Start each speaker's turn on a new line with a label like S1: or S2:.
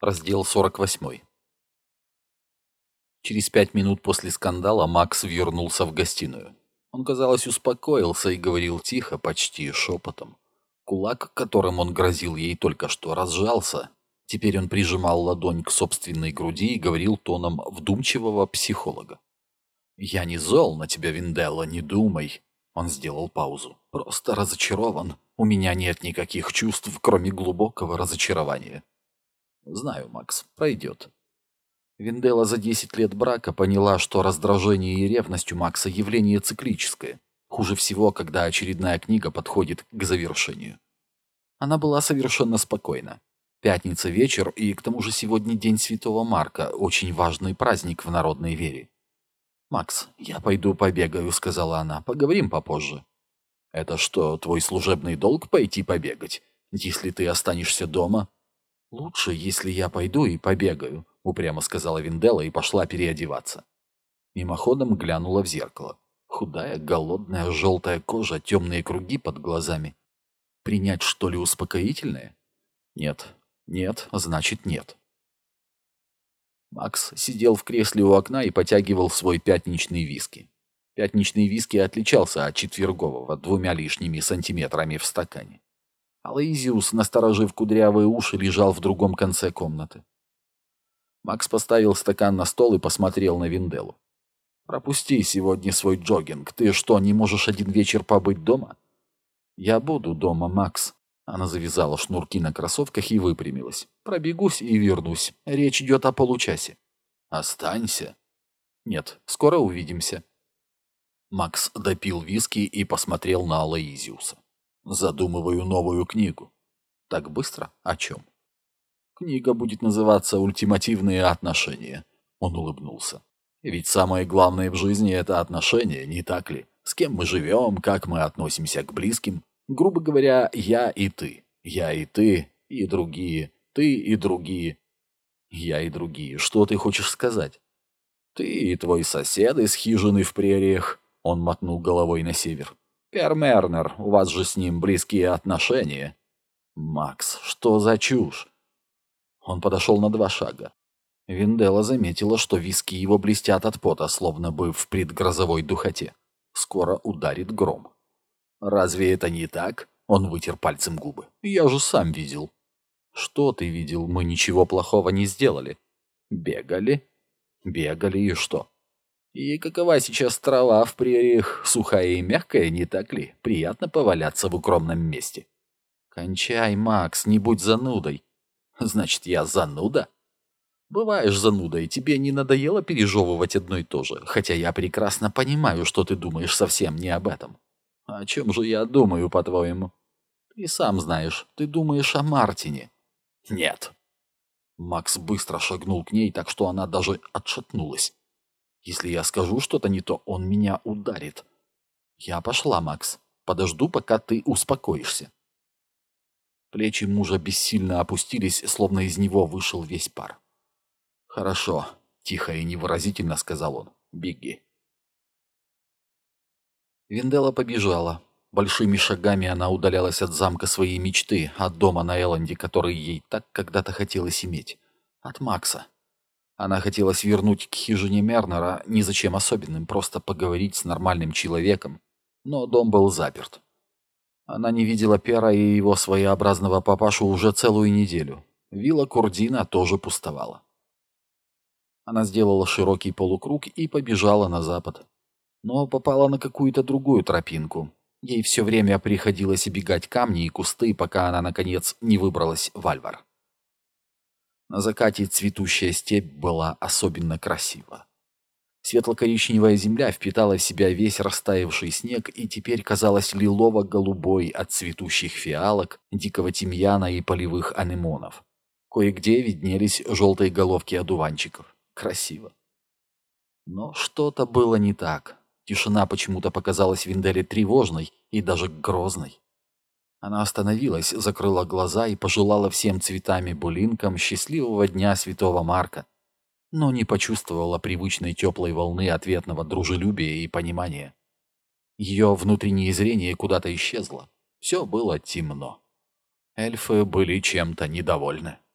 S1: Раздел 48. Через 5 минут после скандала Макс вернулся в гостиную. Он, казалось, успокоился и говорил тихо, почти шепотом. Кулак, которым он грозил ей только что, разжался. Теперь он прижимал ладонь к собственной груди и говорил тоном вдумчивого психолога. «Я не зол на тебя, Винделла, не думай». Он сделал паузу. «Просто разочарован. У меня нет никаких чувств, кроме глубокого разочарования». «Знаю, Макс, пройдет». Винделла за 10 лет брака поняла, что раздражение и ревность у Макса явление циклическое. Хуже всего, когда очередная книга подходит к завершению. Она была совершенно спокойна. Пятница вечер, и к тому же сегодня День Святого Марка, очень важный праздник в народной вере. «Макс, я пойду побегаю», — сказала она. «Поговорим попозже». «Это что, твой служебный долг пойти побегать? Если ты останешься дома?» «Лучше, если я пойду и побегаю», — упрямо сказала Винделла и пошла переодеваться. Мимоходом глянула в зеркало. Худая, голодная, желтая кожа, темные круги под глазами. Принять, что ли, успокоительное? Нет. Нет, значит нет. Макс сидел в кресле у окна и потягивал свой пятничный виски. Пятничный виски отличался от четвергового 2 лишними сантиметрами в стакане. Алоизиус, насторожив кудрявые уши, лежал в другом конце комнаты. Макс поставил стакан на стол и посмотрел на Винделлу. «Пропусти сегодня свой джогинг. Ты что, не можешь один вечер побыть дома?» «Я буду дома, Макс». Она завязала шнурки на кроссовках и выпрямилась. «Пробегусь и вернусь. Речь идет о получасе». «Останься». «Нет, скоро увидимся». Макс допил виски и посмотрел на Алоизиуса. «Задумываю новую книгу». «Так быстро? О чем?» «Книга будет называться «Ультимативные отношения», — он улыбнулся. «Ведь самое главное в жизни — это отношения, не так ли? С кем мы живем, как мы относимся к близким. Грубо говоря, я и ты, и другие, ты и другие». «Я и другие. Что ты хочешь сказать?» «Ты и твой сосед из хижины в прериях», — он мотнул головой на север. «Пер Мернер, у вас же с ним близкие отношения». «Макс, что за чушь?» Он подошел на 2 шага. Винделла заметила, что виски его блестят от пота, словно бы в предгрозовой духоте. Скоро ударит гром. «Разве это не так?» Он вытер пальцем губы. «Я же сам видел». «Что ты видел? Мы ничего плохого не сделали». «Бегали?» «Бегали и что?» «И какова сейчас трава в прериях? Сухая и мягкая, не так ли? Приятно поваляться в укромном месте». «Кончай, Макс, не будь занудой». «Значит, я зануда?» «Бываешь занудой, тебе не надоело пережевывать одно и то же, хотя я прекрасно понимаю, что ты думаешь совсем не об этом». «О чем же я думаю, по-твоему?» «Ты сам знаешь, ты думаешь о Мартине». «Нет». Макс быстро шагнул к ней, так что она даже отшатнулась. «Если я скажу что-то не то, он меня ударит». «Я пошла, Макс. Подожду, пока ты успокоишься». Плечи мужа бессильно опустились, словно из него вышел весь пар. «Хорошо», — тихо и невыразительно сказал он. «Беги». Винделла побежала. Большими шагами она удалялась от замка своей мечты, от дома на Элленде, который ей так когда-то хотелось иметь. От Макса. Она хотела свернуть к хижине Мернера, ни зачем особенным, просто поговорить с нормальным человеком. Но дом был заперт. Она не видела Пера и его своеобразного папашу уже целую неделю. Вилла Курдина тоже пустовала. Она сделала широкий полукруг и побежала на запад. Но попала на какую-то другую тропинку. Ей все время приходилось обегать камни и кусты, пока она, наконец, не выбралась в Альвар. На закате цветущая степь была особенно красива. Светло-коричневая земля впитала в себя весь растаявший снег и теперь казалась лилово-голубой от цветущих фиалок, дикого тимьяна и полевых анемонов. Кое-где виднелись желтые головки одуванчиков. Красиво. Но что-то было не так. Тишина почему-то показалась Винделле тревожной и даже грозной. Она остановилась, закрыла глаза и пожелала всем цветами-булинкам счастливого дня Святого Марка, но не почувствовала привычной теплой волны ответного дружелюбия и понимания. Ее внутреннее зрение куда-то исчезло. Все было темно. Эльфы были чем-то недовольны.